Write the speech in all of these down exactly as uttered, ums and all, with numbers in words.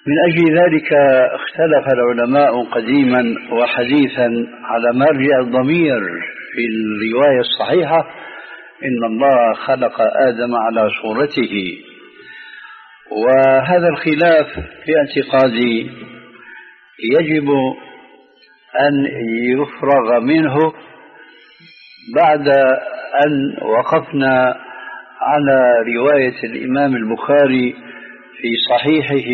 من أجل ذلك اختلف العلماء قديما وحديثا على مرجع الضمير في الرواية الصحيحة إن الله خلق آدم على صورته. وهذا الخلاف في اعتقادي يجب أن يفرغ منه بعد أن وقفنا على رواية الإمام البخاري في صحيحه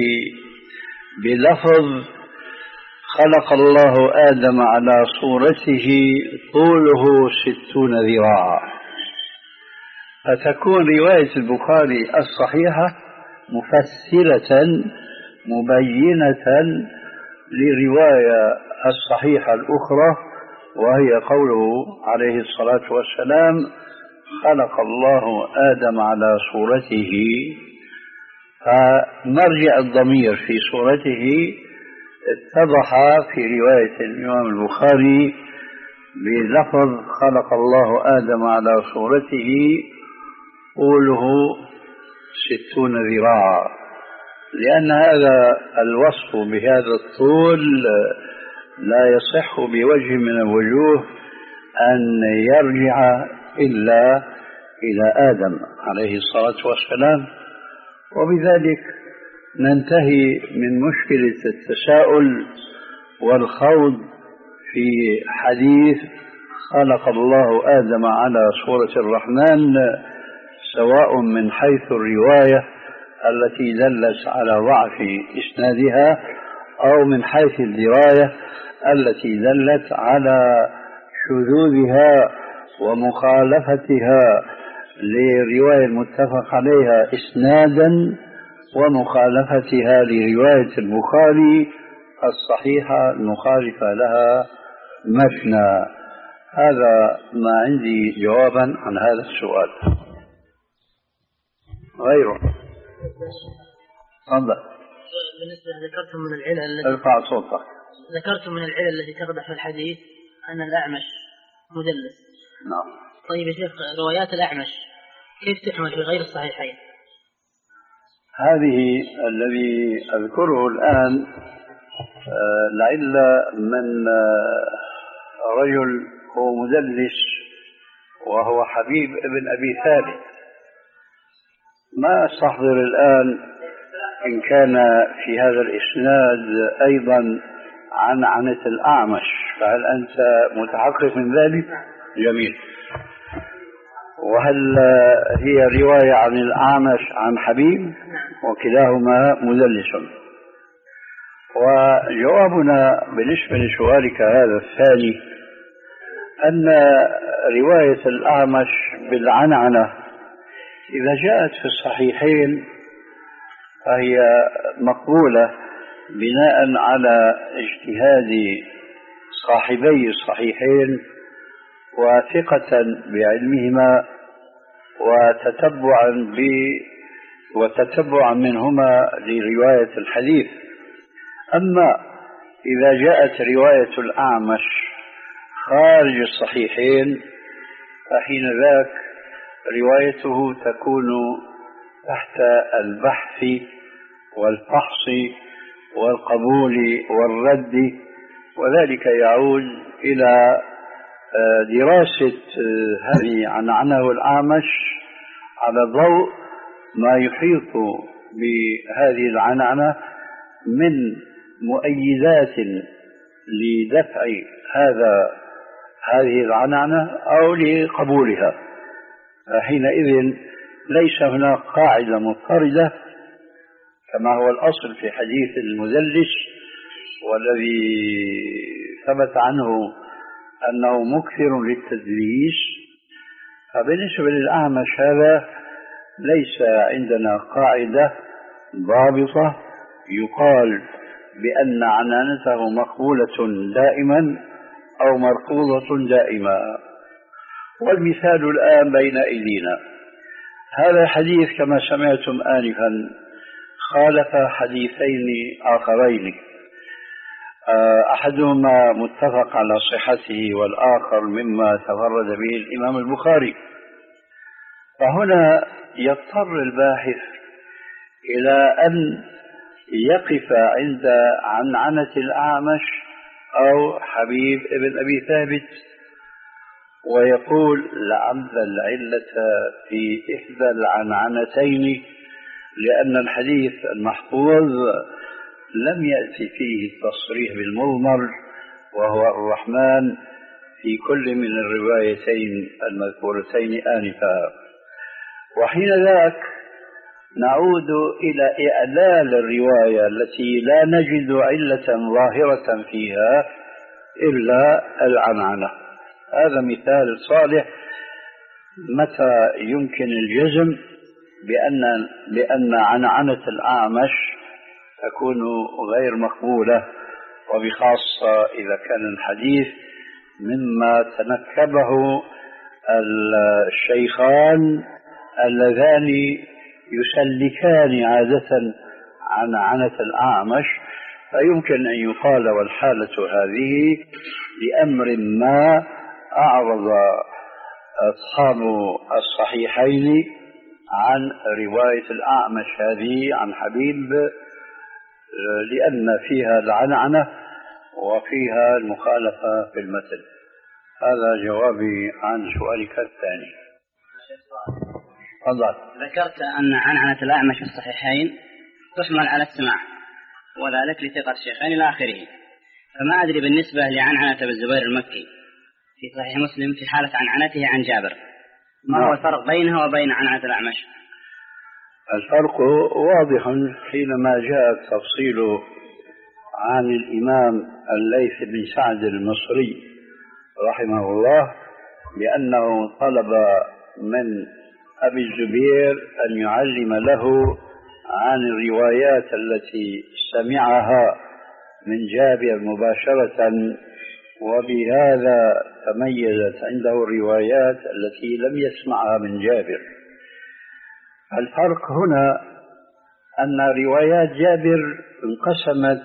بلفظ خلق الله آدم على صورته طوله ستون ذراعا، فتكون رواية البخاري الصحيحة مفسرة مبينة للرواية الصحيحة الأخرى، وهي قوله عليه الصلاة والسلام خلق الله آدم على صورته. فمرجع الضمير في صورته اتضح في رواية الإمام البخاري بلفظ خلق الله آدم على صورته طوله ستون ذراعا، لأن هذا الوصف بهذا الطول لا يصح بوجه من الوجوه أن يرجع إلا إلى آدم عليه الصلاة والسلام. وبذلك ننتهي من مشكلة التساؤل والخوض في حديث خلق الله آدم على صورة الرحمن، سواء من حيث الرواية التي دلت على ضعف إسنادها أو من حيث الدراية التي دلت على شذوذها ومخالفتها لرواية المتفق عليها إسنادا ومخالفتها لرواية البخاري الصحيحة المخالفة لها متنا. هذا ما عندي جوابا عن هذا السؤال. غيره تفضل. بالنسبة ذكرتم من العلل التي ارفع صوتك. ذكرتم من العلل التي تقدح في الحديث أن الأعمش مدلس. نعم. طيب يا شيخ، روايات الأعمش كيف تحمل في غير الصحيحين؟ هذه الذي أذكره الآن آه لعل من آه رجل هو مدلس وهو حبيب ابن أبي ثابت. ما أستحضر الآن إن كان في هذا الإسناد أيضا عن عنة الأعمش، فهل أنت متحقق من ذلك؟ جميل. وهل هي رواية عن الأعمش عن حبيب؟ وكلاهما مدلس. وجوابنا بالنسبة لسؤالك هذا الثاني أن رواية الأعمش بالعنعنة إذا جاءت في الصحيحين فهي مقبولة بناء على اجتهاد صاحبي الصحيحين وثقة بعلمهما وتتبعا ب وتتبعا منهما لرواية الحديث. أما إذا جاءت رواية الأعمش خارج الصحيحين فحين ذاك روايته تكون تحت البحث والفحص والقبول والرد، وذلك يعود إلى دراسة هذه عنعنة الأعمش على ضوء ما يحيط بهذه العنعنة من مؤيدات لدفع هذا هذه العنعنة أو لقبولها. حينئذ ليس هناك قاعدة مضطردة كما هو الأصل في حديث المدلس والذي ثبت عنه أنه مكثر للتدليس. فبالنسبة للأعمش هذا ليس عندنا قاعدة ضابطة يقال بأن عنانته مقبولة دائما أو مرفوضة دائما. والمثال الآن بين أيدينا، هذا الحديث كما سمعتم آنفا خالف حديثين آخرين، أحدهما متفق على صحته والآخر مما تفرد به الإمام البخاري. فهنا يضطر الباحث إلى أن يقف عند عنعنة الأعمش أو حبيب ابن أبي ثابت ويقول لعل العلة في إحدى العنعنتين، لأن الحديث المحفوظ لم يأتي فيه التصريح بالمضمر وهو الرحمن في كل من الروايتين المذكورتين آنفا. وحين ذاك نعود إلى إعلال الرواية التي لا نجد علة ظاهرة فيها إلا العنعنة. هذا مثال صالح متى يمكن الجزم بأن بأن عنعنة الأعمش تكون غير مقبولة، وبخاصة إذا كان الحديث مما تنكبه الشيخان اللذان يسلكان عادة عن عنة الأعمش، فيمكن أن يقال والحالة هذه لأمر ما أعرض أصحاب الصحيحين عن رواية الأعمش هذه عن حبيب، لأن فيها العنعنة وفيها المخالفة في المثل. هذا جوابي عن سؤالك الثاني. تفضل. ذكرت أن عنعنة الأعمش في الصحيحين تحمل على السماع، وذلك لثقة الشيخين إلى آخره، فما أدري بالنسبة لعنعنة أبي الزبير المكي في صحيح مسلم في حالة عنعنته عن جابر، ما هو الفرق بينها وبين عنعنة الأعمش؟ الفرق واضح حينما جاء التفصيل عن الإمام الليث بن سعد المصري رحمه الله بأنه طلب من أبي الزبير أن يعلم له عن الروايات التي سمعها من جابر مباشرة، وبهذا تميزت عنده الروايات التي لم يسمعها من جابر. الفرق هنا أن روايات جابر انقسمت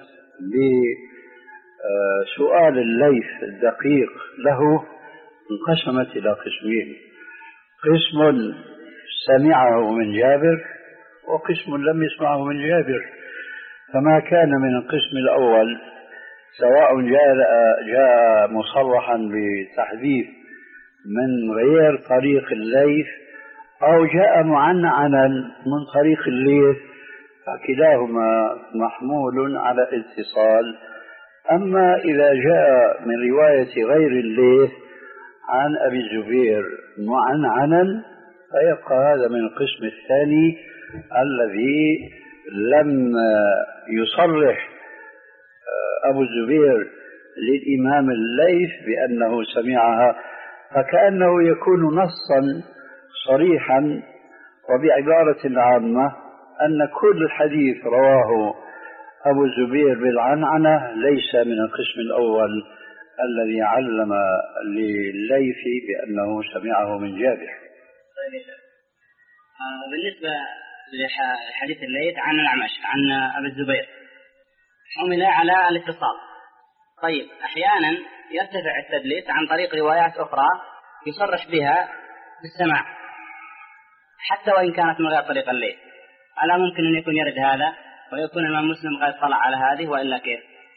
بسؤال الليث الدقيق له، انقسمت إلى قسمين: قسم سمعه من جابر وقسم لم يسمعه من جابر. فما كان من القسم الأول سواء جاء, جاء مصرحا بتحديث من غير طريق الليث أو جاء معنعنا من طريق الليث، فكلاهما محمول على الاتصال. أما إذا جاء من رواية غير الليث عن أبي الزبير معنعنا فيبقى هذا من القسم الثاني الذي لم يصرح أبو الزبير للإمام الليث بأنه سمعها، فكأنه يكون نصا صريحا. وبعبارة عامة أن كل حديث رواه أبو الزبير بالعنعنة ليس من القسم الأول الذي علم لليث بأنه سمعه من جابر. بالنسبة لحديث الليث عن الأعمش عن أبي الزبير حمل على الاتصال. طيب أحيانا يرتفع التدليس عن طريق روايات أخرى يصرح بها بالسماع حتى وإن كانت من غير طريق الليث، ألا ممكن أن يكون يرد هذا ويكون الإمام مسلم قد طلع على هذه وإلا كيف؟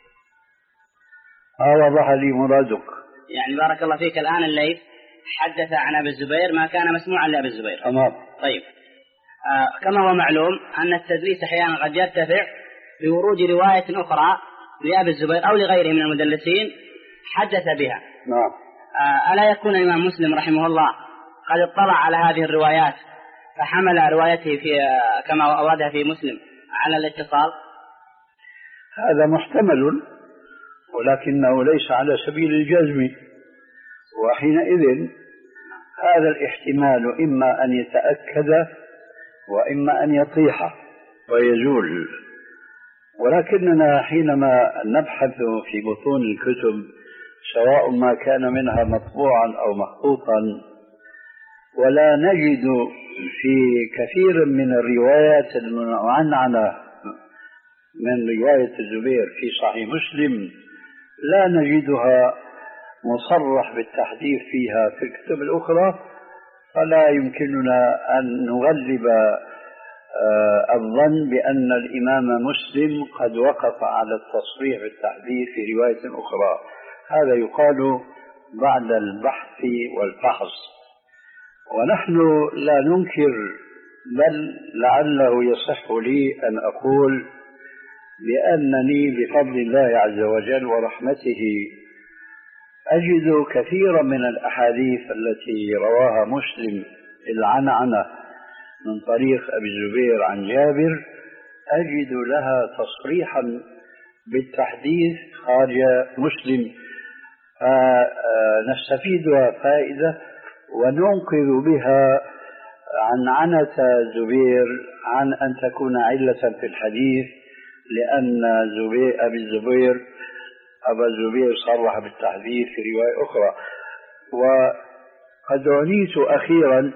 هذا وضح لي مرادك. يعني بارك الله فيك الآن الليث حدث عن أبي الزبير ما كان مسموعا لأبي الزبير. تمام. طيب آه كما هو معلوم أن التدليس أحيانا قد يرتفع بورود رواية أخرى لأبي الزبير أو لغيره من المدلسين حدث بها. نعم. آه ألا يكون الإمام مسلم رحمه الله قد اطلع على هذه الروايات فحمل روايته في آه كما أوردها في مسلم على الاتصال؟ هذا محتمل ولكنه ليس على سبيل الجزم، وحينئذ هذا الاحتمال إما أن يتأكد وإما أن يطيح ويزول. ولكننا حينما نبحث في بطون الكتب سواء ما كان منها مطبوعا أو مخطوطا ولا نجد في كثير من الروايات المعنعنة من رواية الزبير في صحيح مسلم لا نجدها مصرح بالتحديث فيها في الكتب الأخرى، فلا يمكننا أن نغلب الظن بأن الإمام مسلم قد وقف على التصريح بالتحديث في رواية أخرى. هذا يقال بعد البحث والفحص، ونحن لا ننكر، بل لعله يصح لي أن أقول بأنني بفضل الله عز وجل ورحمته أجد كثيرا من الأحاديث التي رواها مسلم العنعنة من طريق أبي الزبير عن جابر أجد لها تصريحا بالتحديث خارج مسلم، فنستفيدها فائدة وننقذ بها عنعنة زبير عن أن تكون علة في الحديث، لأن زبير أبي الزبير أبا الزبير صرح بالتحديث في رواية أخرى. وقد عنيت أخيرا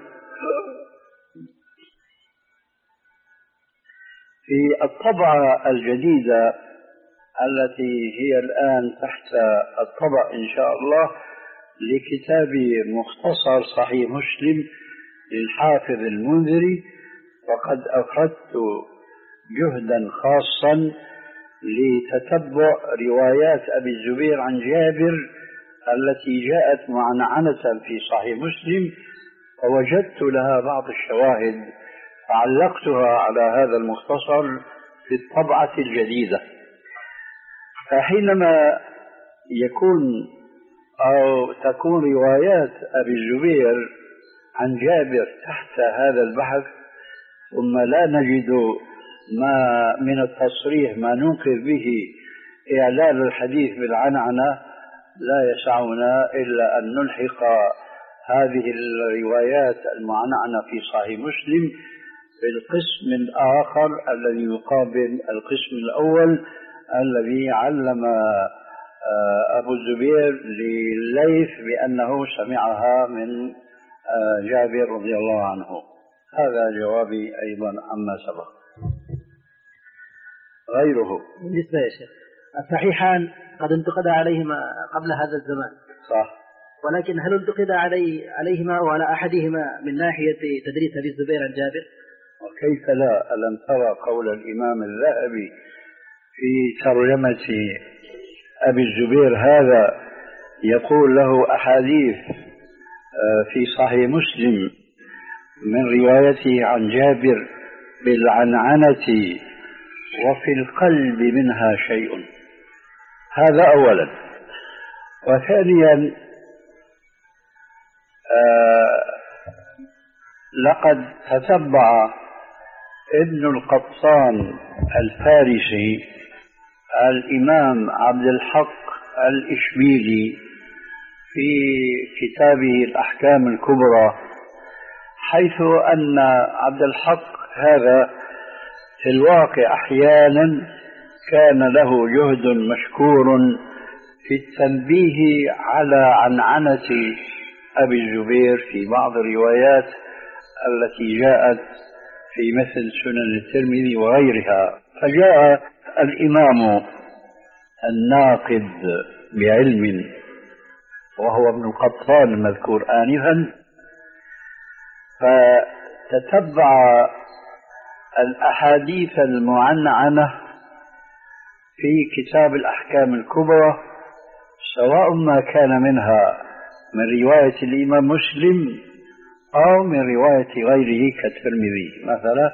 في الطبعة الجديدة التي هي الآن تحت الطبع إن شاء الله لكتاب مختصر صحيح مسلم للحافظ المنذري، وقد أخذت جهدا خاصا لتتبع روايات أبي الزبير عن جابر التي جاءت معنعنة في صحيح مسلم، فوجدت لها بعض الشواهد فعلقتها على هذا المختصر في الطبعة الجديدة. فحينما يكون أو تكون روايات أبي الزبير عن جابر تحت هذا البحث ثم لا نجد ما من التصريح ما ننقذ به إعلال الحديث بالعنعنة، لا يسعنا إلا أن نلحق هذه الروايات المعنعنة في صحيح مسلم بالقسم الآخر الذي يقابل القسم الأول الذي علم أبو الزبير لليث بأنه سمعها من جابر رضي الله عنه. هذا جوابي أيضا عما سبق. غيره بالنسبة يا شيخ الصحيحان قد انتقد عليهما قبل هذا الزمان صح، ولكن هل انتقد علي عليهما وعلى أحدهما من ناحية تدريس أبي الزبير عن جابر؟ وكيف لا؟ ألم ترى قول الإمام الذهبي في ترجمة أبي الزبير هذا يقول له أحاديث في صحيح مسلم من روايته عن جابر بالعنعنة وفي القلب منها شيء. هذا أولا. وثانيا آه لقد تتبع ابن القطان الفارسي الإمام عبد الحق الإشبيلي في كتابه الأحكام الكبرى، حيث أن عبد الحق هذا في الواقع أحيانا كان له جهد مشكور في التنبيه على عنعنة أبي الزبير في بعض الروايات التي جاءت في مثل سنن الترمذي وغيرها. فجاء الإمام الناقد بعلم وهو ابن القطان المذكور آنفا، فتتبع الأحاديث المعنعنة في كتاب الأحكام الكبرى، سواء ما كان منها من رواية الإمام مسلم أو من رواية غيره كالترمذي مثلا،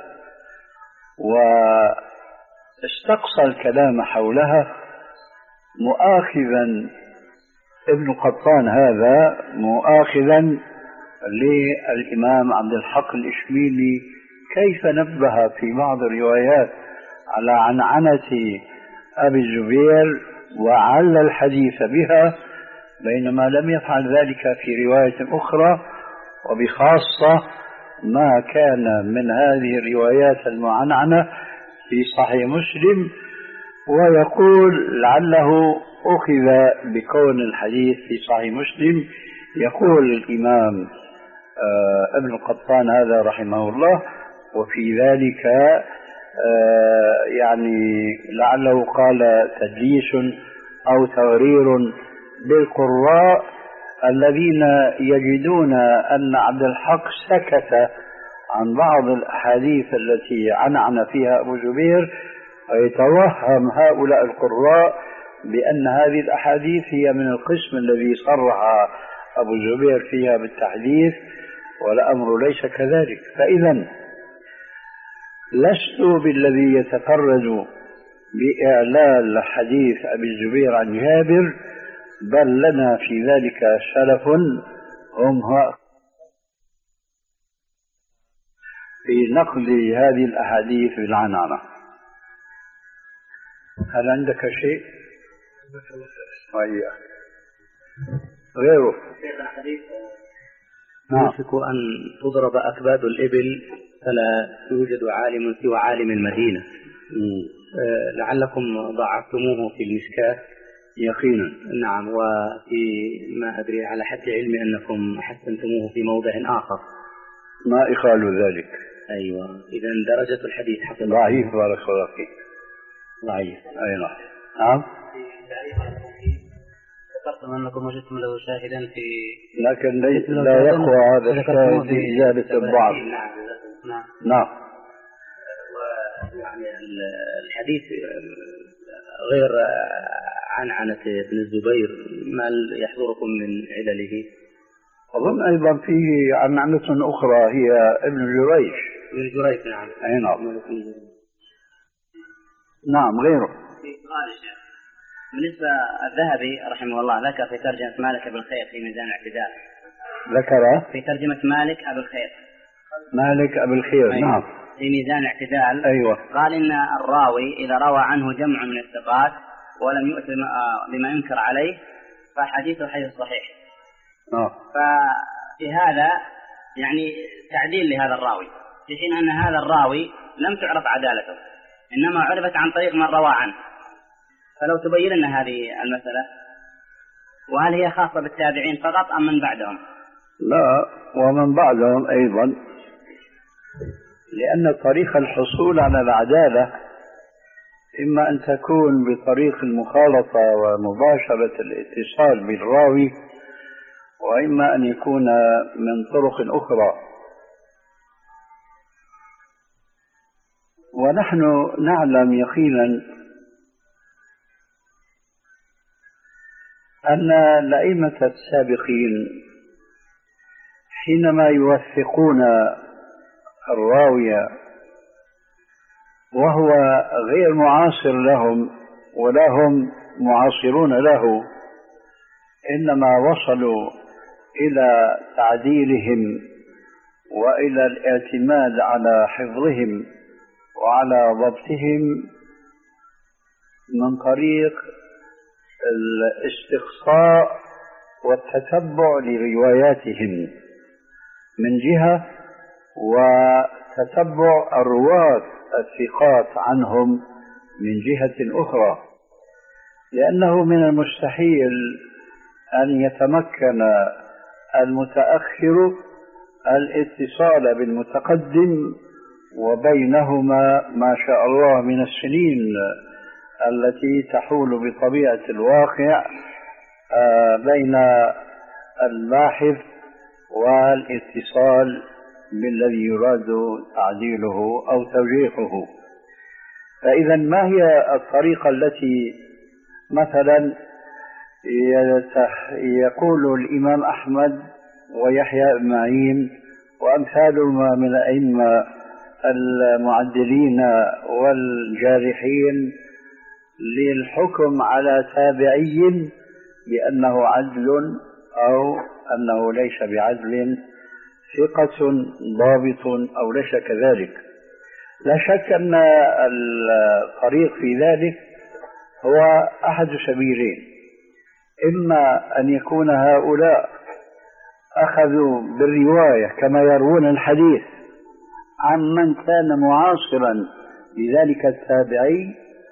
واستقصى الكلام حولها مؤاخذا ابن قطان هذا مؤاخذا للإمام عبد الحق الإشبيلي كيف نبه في بعض الروايات على عنعنة أبي الزبير وعل الحديث بها، بينما لم يفعل ذلك في رواية أخرى، وبخاصة ما كان من هذه الروايات المعنعنة في صحيح مسلم. ويقول لعله أخذ بكون الحديث في صحيح مسلم. يقول الإمام آه ابن القطان هذا رحمه الله: وفي ذلك آه يعني لعله قال تدليس أو تغرير بالقراء الذين يجدون أن عبد الحق سكت عن بعض الأحاديث التي عنعن فيها أبو زبير، ويتوهم هؤلاء القراء بأن هذه الأحاديث هي من القسم الذي صرح أبو زبير فيها بالتحديث، والأمر ليس كذلك. فإذا لست بالذي يتفرد بإعلال حديث أبي الزبير عن جابر، بل لنا في ذلك سلف هم في نقل هذه الأحاديث بالعنعنة. هل عندك شيء؟ غيره؟ يوشك أن تضرب أكباد الإبل فلا يوجد عالم سوى عالم المدينة. أه لعلكم ضعفتموه في المشكاة يقينا. نعم، وفي ما أدري على حد علمي أنكم حسنتموه في موضع آخر. ما إخال ذلك. أيوة، إذا درجة الحديث حسن. ضعيف بارك الله فيك. ضعيف. أي نعم. نعم. ذكرتم أنكم وجدتم له شاهدا في، لكن لا يقوى هذا الشاهد في إزالة الضعف. نعم نعم نعم. ويعني الحديث غير عنعنة ابن الزبير، ما يحضركم من علله؟ أظن أيضا فيه عنعنة أخرى هي ابن جريج. ابن جريج نعم. أي نعم. نعم غيره. بالنسبة الذهبي رحمه الله ذكر في ترجمة مالك أبو الخير في ميزان الاعتدال. ذكر في ترجمة مالك أبو الخير. مالك أبو الخير. أيوة. نعم. في ميزان الاعتدال. أيوة. قال إن الراوي إذا روى عنه جمع من الثقات ولم يؤت بما ينكر عليه فحديثه حديث صحيح. آه. ففي هذا يعني تعديل لهذا الراوي، في حين أن هذا الراوي لم تعرف عدالته، إنما عرفت عن طريق من روى عنه. فلو تبين لنا هذه المسألة، وهل هي خاصة بالتابعين فقط أم من بعدهم؟ لا، ومن بعدهم أيضا، لأن طريق الحصول على العدالة إما أن تكون بطريق المخالطة ومباشرة الاتصال بالراوي، وإما أن يكون من طرق أخرى. ونحن نعلم يقينا أن الأئمة السابقين حينما يوثقون الراوية وهو غير معاصر لهم ولا هم معاصرون له، إنما وصلوا إلى تعديلهم وإلى الاعتماد على حفظهم وعلى ضبطهم من طريق الاستقصاء والتتبع لرواياتهم من جهة، وتتبع الرواة الثقات عنهم من جهة أخرى، لأنه من المستحيل أن يتمكن المتأخر الاتصال بالمتقدم وبينهما ما شاء الله من السنين التي تحول بطبيعة الواقع بين الباحث والاتصال بالذي يراد تعديله أو توجيهه. فإذا ما هي الطريقة التي مثلا يقول الإمام أحمد ويحيى بن معين وأمثالهما من الأئمة المعدلين والجارحين للحكم على تابعي بأنه عدل أو أنه ليس بعدل، ثقة ضابط أو ليس كذلك؟ لا شك أن الطريق في ذلك هو أحد سبيلين: إما أن يكون هؤلاء أخذوا بالرواية كما يروون الحديث عن من كان معاصرا لذلك التابعي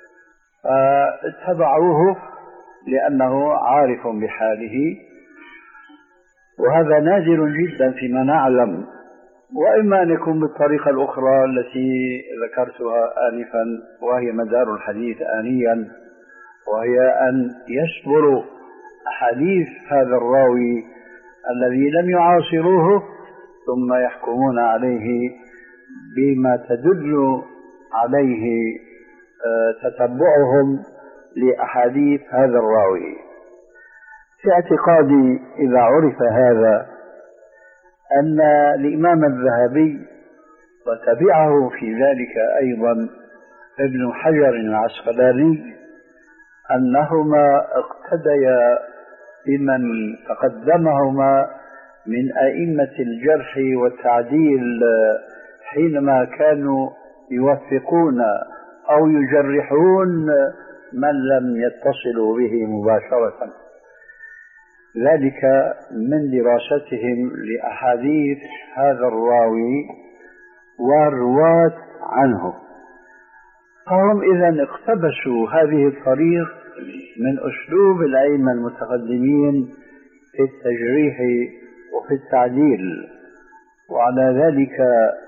فاتبعوه لأنه عارف بحاله، وهذا نادر جدا فيما نعلم. وإما أن يكون بالطريقة الأخرى التي ذكرتها آنفا وهي مدار الحديث آنيا، وهي أن يصبروا أحاديث هذا الراوي الذي لم يعاصروه ثم يحكمون عليه بما تدل عليه تتبعهم لأحاديث هذا الراوي. في اعتقادي إذا عرف هذا أن الإمام الذهبي وتبعه في ذلك أيضا ابن حجر العسقلاني أنهما اقتديا بمن تقدمهما من أئمة الجرح والتعديل حينما كانوا يوثقون أو يجرحون من لم يتصلوا به مباشرة، ذلك من دراستهم لأحاديث هذا الراوي والرواة عنه. فهم إذن اقتبسوا هذه الطريق من أسلوب الأئمة المتقدمين في التجريح وفي التعديل، وعلى ذلك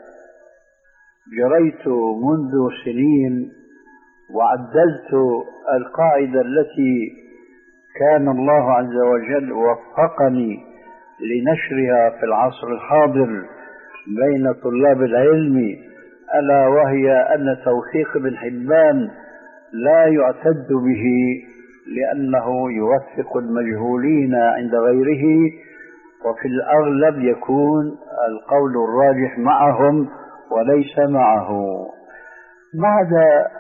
جريت منذ سنين وعدلت القاعدة التي كان الله عز وجل وفقني لنشرها في العصر الحاضر بين طلاب العلم، ألا وهي أن توثيق ابن حبان لا يعتد به لأنه يوثق المجهولين عند غيره، وفي الأغلب يكون القول الراجح معهم وليس معه. بعد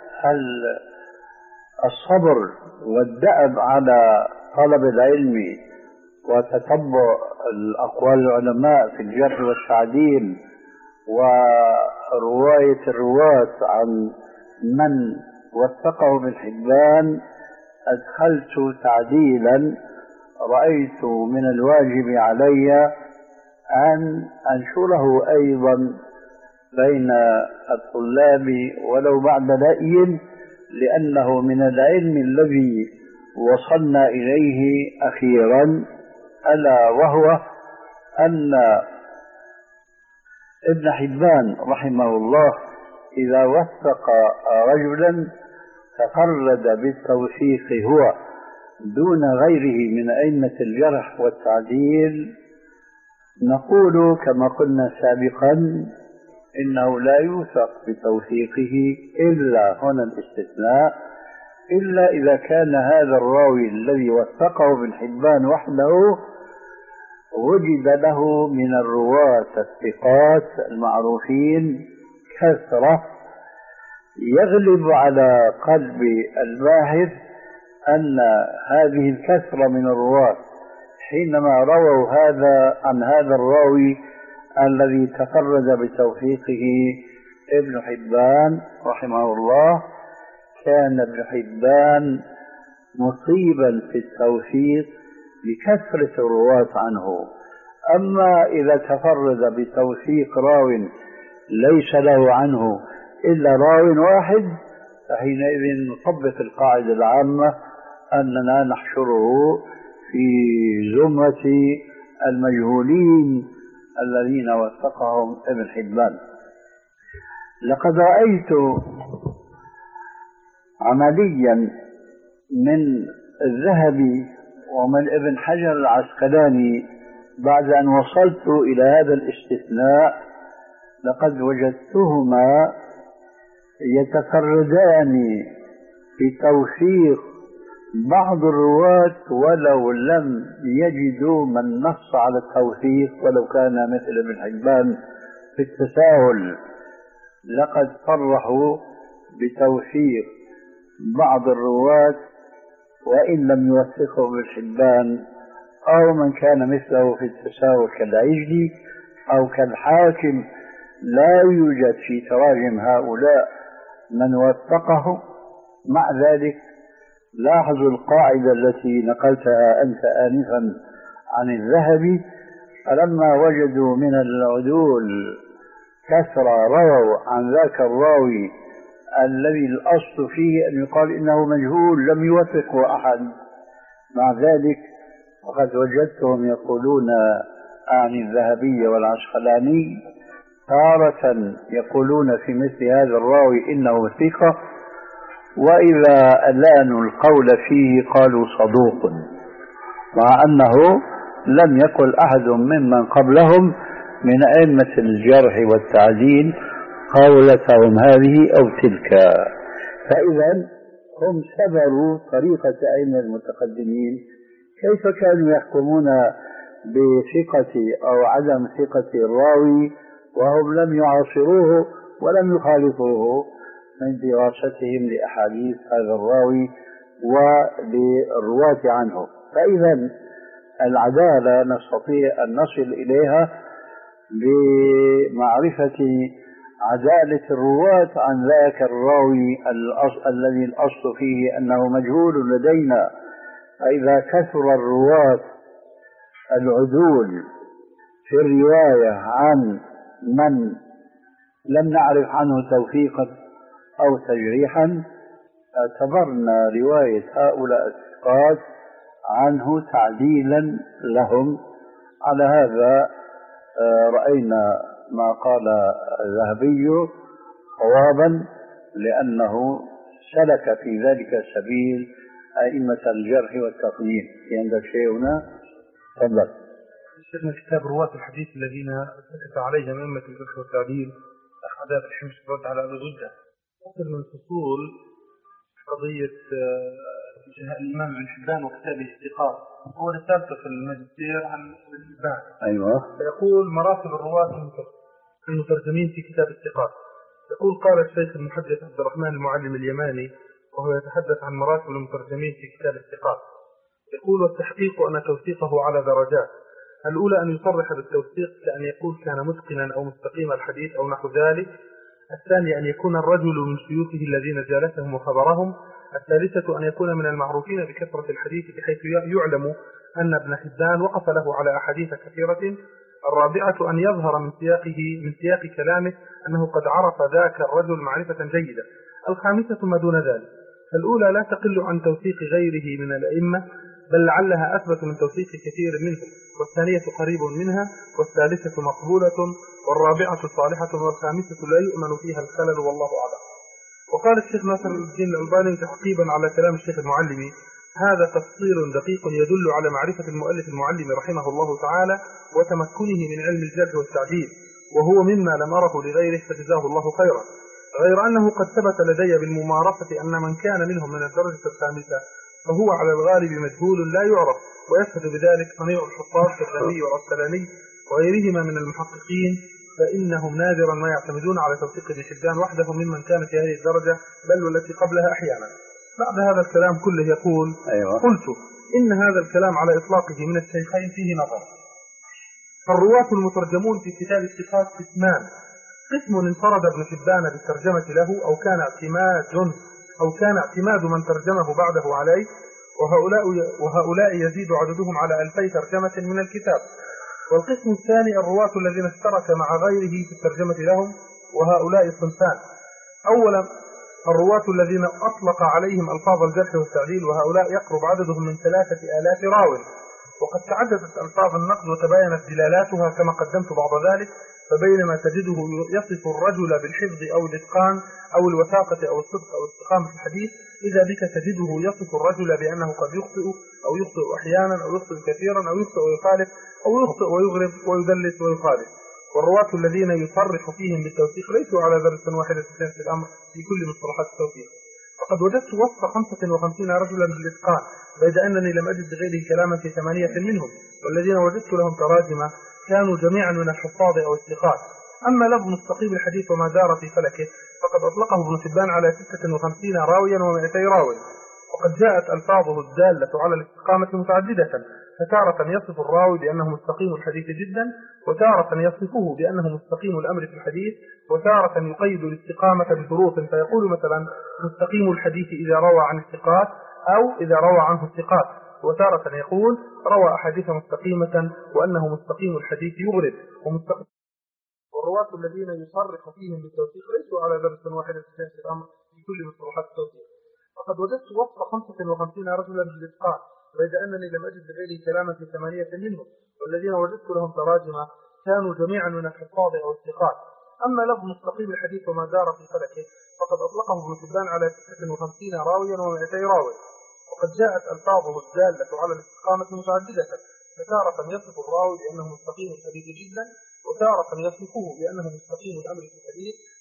الصبر والدأب على طلب العلم وتتبع الأقوال العلماء في الجرح والتعديل ورواية الرواة عن من وثقه ابن حبان، أدخلت تعديلا رأيت من الواجب علي أن أنشره أيضا بين الطلاب ولو بعد رأي، لأنه من العلم الذي وصلنا إليه أخيرا، ألا وهو أن ابن حبان رحمه الله إذا وثق رجلا تفرد بالتوثيق هو دون غيره من أئمة الجرح والتعديل، نقول كما قلنا سابقا إنه لا يوثق بتوثيقه إلا هنا الاستثناء، إلا إذا كان هذا الراوي الذي وثقه ابن حبان وحده وجد له من الرواة الثقات المعروفين كثرة يغلب على قلب الباحث أن هذه الكثرة من الرواة حينما رووا هذا عن هذا الراوي الذي تفرد بتوثيقه ابن حبان رحمه الله، كان ابن حبان مصيبا في التوثيق بكثرة الرواة عنه. أما إذا تفرد بتوثيق راو ليس له عنه إلا راو واحد، فحينئذ نطبق القاعدة العامة أننا نحشره في زمرة المجهولين الذين وثقهم ابن حبان. لقد رأيت عمليا من الذهبي ومن ابن حجر العسقلاني بعد أن وصلت إلى هذا الاستثناء، لقد وجدتهما يتفردان بتوثيق بعض الرواة ولو لم يجدوا من نص على التوثيق ولو كان مثل ابن حبان في التساهل. لقد صرحوا بتوثيق بعض الرواة وإن لم يوثقه ابن حبان أو من كان مثله في التساهل كالعجلي أو كالحاكم، لا يوجد في تراجم هؤلاء من وثقه. مع ذلك لاحظوا القاعدة التي نقلتها أنت آنفا عن الذهبي، فلما وجدوا من العدول كثرة رووا عن ذاك الراوي الذي الأصل فيه أن يقال إنه مجهول لم يوثقه أحد، مع ذلك وقد وجدتهم يقولون عن الذهبي والعسقلاني تارة يقولون في مثل هذا الراوي إنه ثقة، وإذا ألانوا القول فيه قالوا صدوق، مع أنه لم يقل أحد ممن قبلهم من أئمة الجرح والتعديل قولتهم هذه أو تلك. فإذا هم سبروا طريقة أئمة المتقدمين كيف كانوا يحكمون بثقة أو عدم ثقة الراوي وهم لم يعاصروه ولم يخالطوه من دراستهم لأحاديث هذا الراوي وللرواة عنه. فإذا العدالة نستطيع أن نصل إليها بمعرفة عدالة الرواة عن ذاك الراوي الذي الأصل فيه أنه مجهول لدينا. فإذا كثر الرواة العدول في الرواية عن من لم نعرف عنه توثيقا أو تجريحا اعتبرنا رواية هؤلاء الثقات عنه تعديلا لهم. على هذا رأينا ما قال الذهبي صوابا لأنه سلك في ذلك السبيل أئمة الجرح والتقييم. عندك شيء هنا؟ تفضل. شيخنا كتاب رواة الحديث الذين سكت عليهم أئمة الجرح والتعديل أحداث الحمص رد على أبي غدة فصل من فصول قضية الإمام ابن حبان وكتابه الثقات. هو رسالته في الماجستير عن ابن حبان. أيوة. فيقول مراتب الرواة المترجمين في كتاب الثقات. يقول قال الشيخ المحدث عبد الرحمن المعلم اليماني وهو يتحدث عن مراتب المترجمين في كتاب الثقات. يقول والتحقيق أن توثيقه على درجات. الأولى أن يصرح بالتوثيق كأن يقول كان متقنا أو مستقيم الحديث أو نحو ذلك. الثاني أن يكون الرجل من شيوخه الذين جالسهم وخبرهم. الثالثة أن يكون من المعروفين بكثرة الحديث بحيث يعلم أن ابن حبان وقف له على أحاديث كثيرة. الرابعة أن يظهر من سياقه من سياق كلامه أنه قد عرف ذاك الرجل معرفة جيدة. الخامسة ما دون ذلك. فالأولى لا تقل عن توثيق غيره من الأئمة بل لعلها أثبت من توثيق كثير منهم، والثانية قريب منها، والثالثة مقبولة، والرابعة صالحة، والخامسة لا يؤمن فيها الخلل والله أعلم. وقال الشيخ ناصر الدين الألباني تحقيبا على كلام الشيخ المعلمي هذا تفصيل دقيق يدل على معرفة المؤلف المعلم رحمه الله تعالى وتمكنه من علم الجرح والتعديل، وهو مما لم أره لغيره فجزاه الله خيرا. غير أنه قد ثبت لدي بالممارسة أن من كان منهم من الدرجة الخامسة فهو على الغالب مجهول لا يعرف، ويشهد بذلك صنيع الحفاظ كالذهبي والعسقلاني وغيرهما من المحققين، فإنهم نادرا ما يعتمدون على توثيق ابن حبان وحده ممن كان في هذه الدرجة بل والتي قبلها أحيانا. بعد هذا الكلام كله يقول أيوة. قلت إن هذا الكلام على إطلاقه من الشيخين فيه نظر. فالرواة المترجمون في كتاب الثقات قسمان: قسم انفرد ابن حبان بالترجمة له أو كان اعتماد أو كان اعتماد من ترجمه بعده عليه، وهؤلاء, وهؤلاء يزيد عددهم على ألفي ترجمة من الكتاب. والقسم الثاني الرواة الذين اشترك مع غيره في الترجمة لهم، وهؤلاء صنفان: أولا الرواة الذين أطلق عليهم ألفاظ الجرح والتعديل، وهؤلاء يقرب عددهم من ثلاثة آلاف راو، وقد تعددت ألفاظ النقد وتباينت دلالاتها كما قدمت بعض ذلك. فبينما تجده يصف الرجل بالحفظ أو الإتقان أو الوثاقة أو الصدق أو استقامة الحديث، إذا بك تجده يصف الرجل بأنه قد يخطئ أو يخطئ أحيانا أو يخطئ كثيرا أو يخطئ ويخالف أو يخطئ ويغرب ويدلس ويخالف. والرواة الذين يصرح فيهم بالتوثيق ليسوا على درجة واحدة في الأمر في كل مصطلحات التوثيق. فقد وجدت وصف خمسة وخمسين رجلا بالإتقان بيد أنني لم أجد غيره كلاما في ثمانية منهم، والذين وجدت لهم تراجم كانوا جميعا من الحفاظ أو الثقات. أما لفظ مستقيم الحديث وما دار في فلكه فقد أطلقه ابن حبان على ستة وخمسين راويا ومئتي راوي، وقد جاءت ألفاظه الدالة على الاستقامة متعددة، فتارة يصف الراوي بأنه مستقيم الحديث جدا، وتارة يصفه بأنه مستقيم الأمر في الحديث، وتارة يقيد الاستقامة بشروط فيقول مثلا مستقيم الحديث إذا روى عن الثقات أو إذا روى عنه الثقات، وتارة يقول روى أحاديث مستقيمة وأنه مستقيم الحديث يغرب ومستقيم. والرواة الذين يصرح فيهم بالتوثيق ليسوا على درجة واحدة في الأمر في كل مصطلحات التوثيق. وقد وجدت وصف خمسة وخمسين رجلا بالإتقان بيد أنني لم أجد غيره كلاما في ثمانية منهم، والذين وجدت لهم تراجم كانوا جميعا من الحفاظ أو الثقات. أما لفظ مستقيم الحديث وما دار في فلكه فقد أطلقه ابن حبان على ستة وخمسين راويا ومئتي راوي، وقد جاءت ألفاظه الدالة على الاستقامة متعددة، فتارة يصف الراوي بأنه مستقيم الحديث جدا، وتارة يصفه بأنه مستقيم الأمر في الحديث،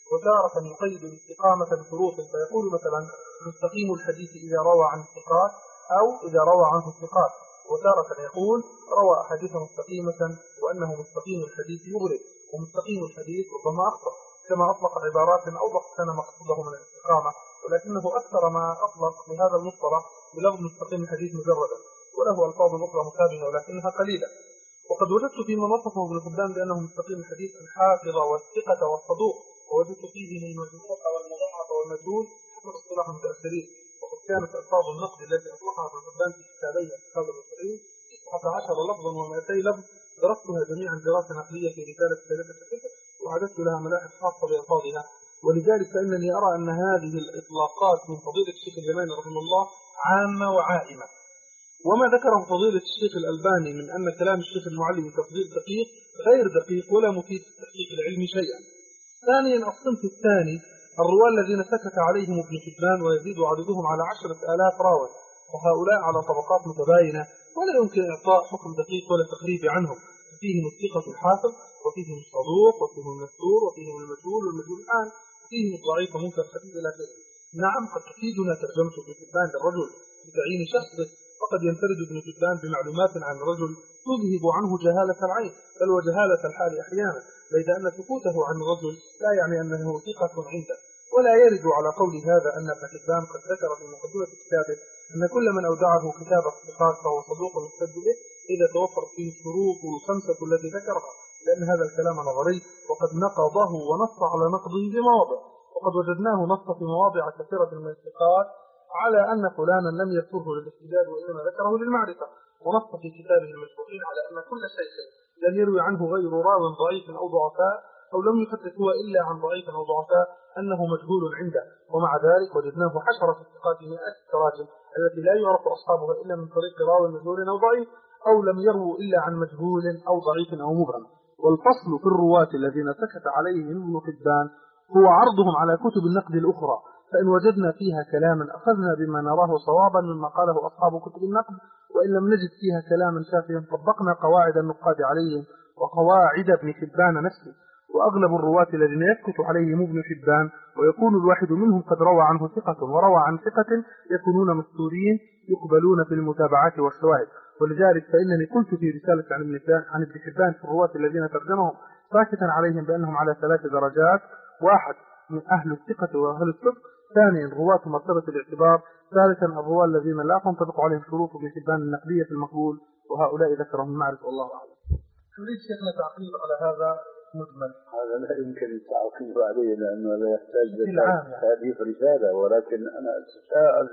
وتارة يقيد الاستقامة بشروط، فيقول مثلا مستقيم الحديث إذا روى عن الثقات أو إذا روى عنه الثقات، وتارة يقول روى أحاديث مستقيمة وأنه مستقيم الحديث يغرب، ومستقيم الحديث ربما أخطأ، كما أطلق عبارات أوضح كان مقصوده من الاستقامة، ولكنه أكثر ما أطلق بهذا المصطلح بلفظ مستقيم الحديث مجردا، وله ألفاظ أخرى مشابهة ولكنها قليلة. وقد وجدت فيما وصفه ابن حبان بأنه مستقيم الحديث الحافظ والثقة والصدوق، ووجدت فيه المجروح والمضاعف والمجهول حسب اصطلاح المتأثرين. وقد كانت ألفاظ النقد التي أطلقها ابن حبان في كتابيه كتاب المسلمين تسعة عشر لفظا ومئتي لفظ، درستها جميعا دراسة نقدية في رسالة ثلاثة الفكر، وعددت لها ملاحظ خاصة بألفاظها. ولذلك فإنني أرى أن هذه الإطلاقات من فضيلة الشيخ اليماني رحمه الله عامة وعائمة. وما ذكره فضيلة الشيخ الألباني من أن كلام الشيخ المعلم تفضيل دقيق غير دقيق ولا مفيد في التحقيق العلمي شيئا. ثانيا الصنف الثاني الرواة الذين سكت عليهم ابن حبان ويزيد عددهم على عشرة آلاف راوي، وهؤلاء على طبقات متباينة ولا يمكن إعطاء حكم دقيق ولا تقريب عنهم، فيهم الثقة الحافظ وفيهم الصدوق وفيهم المستور وفيهم المجهول والمجهول الآن، فيهم الضعيف ومنكر الحديث إلى آخره. نعم قد تفيدنا ترجمة ابن حبان للرجل بتعيين شخصه، فقد ينفرد ابن حبان بمعلومات عن رجل تذهب عنه جهالة العين بل وجهالة الحال أحيانا، بيد أن سكوته عن رجل لا يعني أنه ثقة عنده. ولا يرد على قول هذا أن ابن حبان قد ذكر في مقدمة كتابه أن كل من أودعه كتاب الثقات فهو صدوق يحتج به إذا توفرت فيه الشروط الخمسة التي ذكرها، لأن هذا الكلام نظري وقد نقضه ونص على نقضه بمواضع، وقد وجدناه نص في مواضع كثيرة من الثقات على أن فلانا لم يذكره للاستدلال وإنما ذكره للمعرفة، ونص في كتابه المشروحين على أن كل شيء لم يروي عنه غير راو ضعيف أو ضعفاء أو لم يحدث هو إلا عن ضعيف أو ضعفاء أنه مجهول عنده. ومع ذلك وجدناه حشر في الثقات مئات التراجم التي لا يعرف أصحابها إلا من طريق راو مجهول أو ضعيف أو لم يروا إلا عن مجهول أو ضعيف أو مبهم. والفصل في الرواة الذين سكت عليهم ابن حبان هو عرضهم على كتب النقد الأخرى، فإن وجدنا فيها كلاما أخذنا بما نراه صوابا مما قاله أصحاب كتب النقد، وإن لم نجد فيها كلاما شافيا طبقنا قواعد النقاد عليهم وقواعد ابن حبان نفسه. وأغلب الرواة الذين يسكت عليهم ابن حبان ويكون الواحد منهم قد روى عنه ثقة وروى عن ثقة يكونون مستورين يقبلون في المتابعات والشواهد. ولذلك فإنني قلت في رسالة عن ابن عن ابن حبان في الرواة الذين ترجمهم ساكتا عليهم بأنهم على ثلاث درجات: واحد من أهل الثقة وأهل الصدق، ثانيا رواة مرتبة الاعتبار، ثالثا الرواة الذين لا تنطبق عليهم شروط ابن حبان النقدية في المقبول، وهؤلاء ذكرهم المعرفة والله أعلم. نريد شيخنا تعقيب على هذا مجمل. هذا لا يمكن التعقيب عليه لأنه لا يحتاج لتأليف رسالة، ولكن أنا أتساءل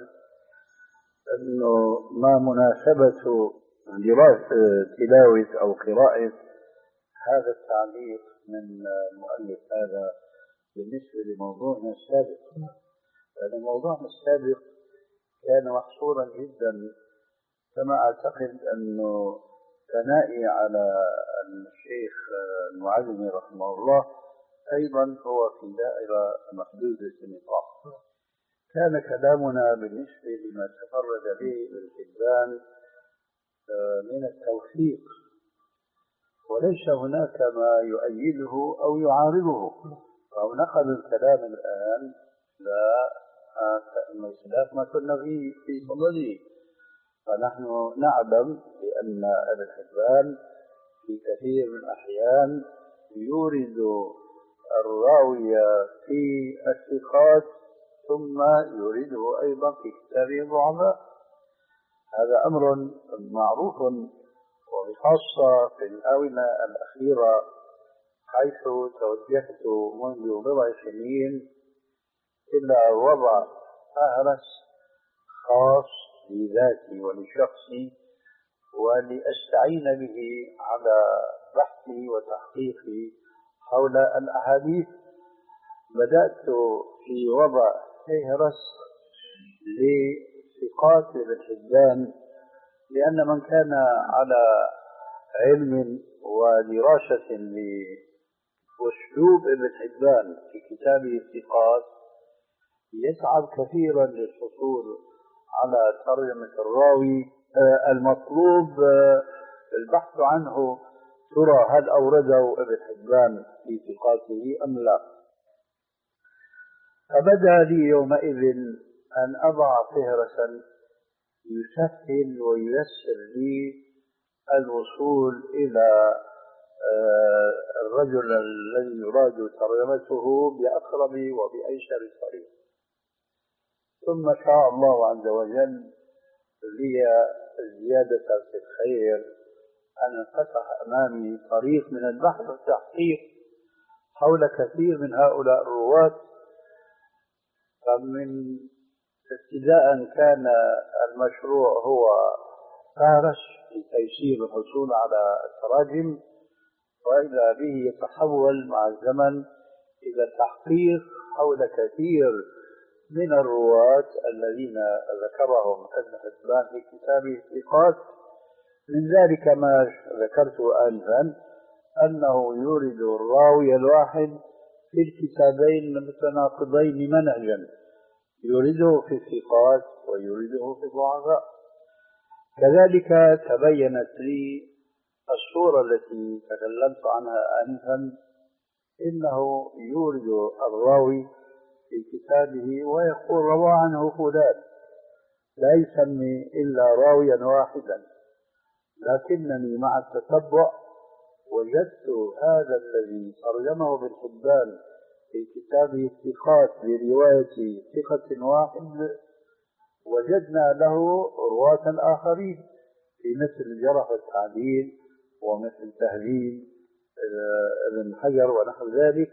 أنه ما مناسبة دراسة تلاوة أو قراءة هذا التعليق من المؤلف هذا بالنسبة لموضوعنا السابق، لأن موضوعنا السابق كان محصورا جدا، كما أعتقد أنه ثنائي على الشيخ المعلم رحمه الله أيضا هو في دائرة محدودة النطاق. كان كلامنا بالنسبة لما تفرد به ابن حبان من التوثيق، وليس هناك ما يؤيده أو يعارضه، فهو نقل الكلام الآن لا خلاف ما كنا فيه في صدده. فنحن نعلم بأن ابن حبان في كثير من الأحيان يورد الراوي في الثقات ثم يورده أيضا في كتابه الضعفاء. هذا أمر معروف، وبخاصة في الآونة الأخيرة حيث توجهت منذ بضع سنين إلى وضع فهرس خاص لذاتي ولشخصي ولأستعين به على بحثي وتحقيقي حول الأحاديث. بدأت في وضع فهرس لثقات ابن حبان، لأن من كان على علم ودراسة لأسلوب ابن حبان في كتابه الثقات يصعب كثيرا للحصول على ترجمة الراوي المطلوب البحث عنه، ترى هل أورده ابن حبان في ثقاته أم لا. فبدا لي يومئذ أن أضع فهرسا يسهل وييسر لي الوصول إلى الرجل الذي يراد ترجمته بأقرب وبأيسر طريق. ثم شاء الله عز وجل لي زيادة في الخير أن انفتح أمامي طريق من البحث والتحقيق حول كثير من هؤلاء الرواة. فمن ابتداء كان المشروع هو فارس لتيسير الحصول على التراجم، وإذا به يتحول مع الزمن إلى تحقيق حول كثير من الرواة الذين ذكرهم ابن حبان في كتابه الثقات. من ذلك ما ذكرت آنفا أنه يورد الراوي الواحد في الكتابين المتناقضين منهجا، يورده في الثقات ويورده في الضعفاء. كذلك تبينت لي الصورة التي تكلمت عنها آنفا، إنه يورد الراوي في كتابه ويقول روى عنه فلان، لا يسمي إلا راويا واحدا، لكنني مع التتبع وجدت هذا الذي ترجمه ابن حبان في كتابه الثقات برواية ثقة واحد وجدنا له رواة آخرين في مثل الجرح والتعديل ومثل تهذيب ابن حجر ونحو ذلك.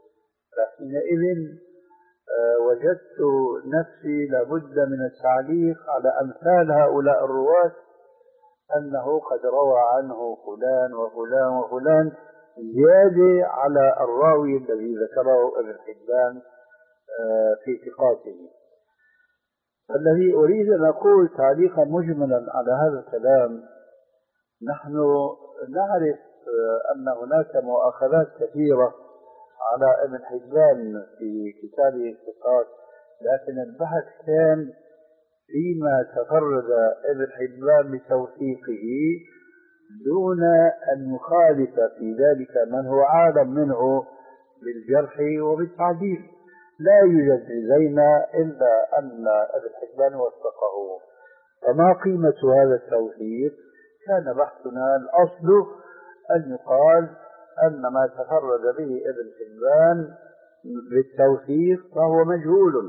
فحينئذ وجدت نفسي لابد من التعليق على أمثال هؤلاء الرواة، أنه قد روى عنه فلان وفلان وفلان زيادة على الراوي الذي ذكره ابن حبان في ثقاته. الذي أريد أن أقول تعليقا مجملا على هذا الكلام، نحن نعرف أن هناك مؤاخذات كثيرة على ابن حبان في كتابه الثقات، لكن البحث كان فيما تفرد ابن حبان بتوثيقه دون أن يخالف في ذلك من هو عالم منه بالجرح وبالتعديل. لا يوجد لدينا إلا أن ابن حبان وثقه، فما قيمة هذا التوثيق؟ كان بحثنا الأصل أن يقال أن ما تفرد به ابن حبان بالتوثيق فهو مجهول،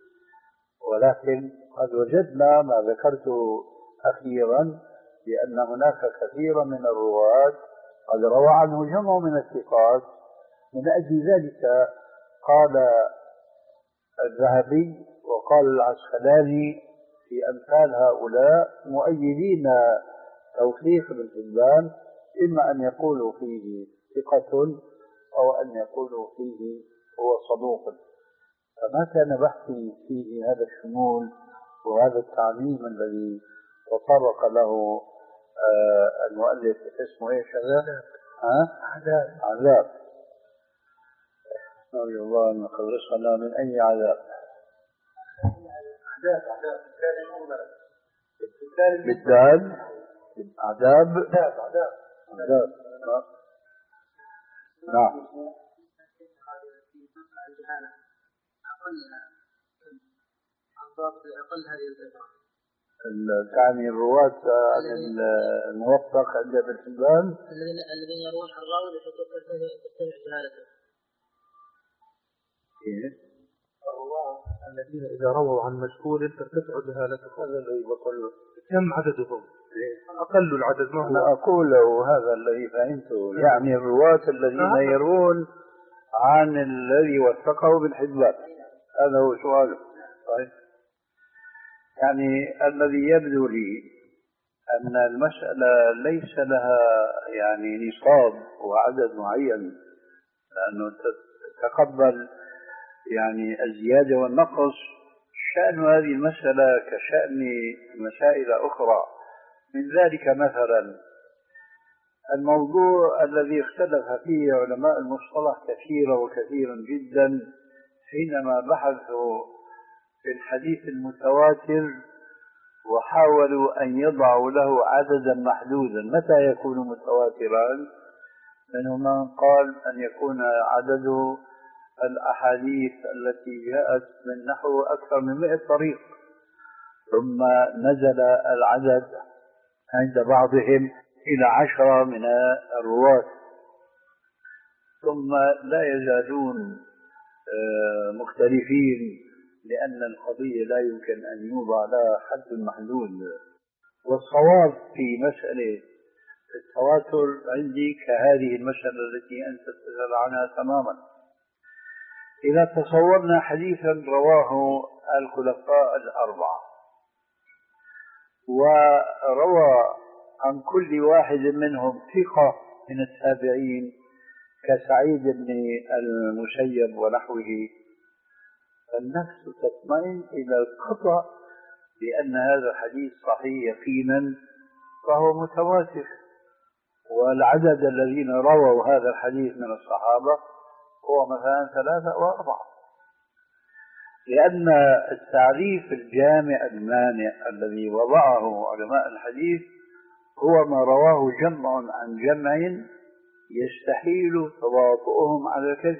ولكن قد وجدنا ما ذكرته أخيرا بأن هناك كثير من الرواة قد روى عنه جمع من الثقات. من أجل ذلك قال الذهبي وقال العسقلاني في أمثال هؤلاء مؤيدين توثيق ابن حبان، إما أن يقولوا فيه ثقة أو أن يقولوا فيه هو صدوق. فما كان بحثي فيه هذا الشمول وهذا التعميم الذي تطرق له آه المؤلف اسمه ايش هذا؟ ها؟ عذاب. عذاب. نرجو الله أن يخلصنا من أي عذاب. عذاب عذاب بالدال عذاب عذاب عذاب عذاب. نعم. أقل هذه الفترة. تعني الرواة عن الموثق عند ابن حبان الذين يروون عن الراوي تستمع جهالته. الرواة الذين إذا رووا عن مجهول ترتفع جهالتهم. هذا الذي بقول كم عددهم؟ أقل العدد ما هو؟ أنا أقول هذا الذي فهمته، يعني الرواة الذين يروون عن الذي وثقه ابن حبان. هذا هو سؤاله. طيب، يعني الذي يبدو لي أن المسألة ليس لها يعني نصاب وعدد معين، لأنه تتقبل يعني الزيادة والنقص. شأن هذه المسألة كشأن مسائل أخرى. من ذلك مثلا الموضوع الذي اختلف فيه علماء المصطلح كثيرا وكثيرا جدا حينما بحثوا في الحديث المتواتر وحاولوا أن يضعوا له عددا محدودا. متى يكون متواترا؟ منهم من قال أن يكون عدده الأحاديث التي جاءت من نحو أكثر من مئة طريق، ثم نزل العدد عند بعضهم إلى عشرة من الرواة، ثم لا يزالون مختلفين، لأن القضية لا يمكن أن يوضع لها حد محدود. والصواب في مسألة التواتر عندي كهذه المسألة التي أنت تسأل عنها تماما. إذا تصورنا حديثا رواه الخلفاء الأربعة وروى عن كل واحد منهم ثقة من التابعين كسعيد بن المسيب ونحوه، فالنفس تطمئن إلى القطع بأن هذا الحديث صحيح يقينا فهو متواتر. والعدد الذين رووا هذا الحديث من الصحابة هو مثلا ثلاثة أو أربعة، لأن التعريف الجامع المانع الذي وضعه علماء الحديث هو ما رواه جمع عن جمع يستحيل تواطؤهم على الكذب.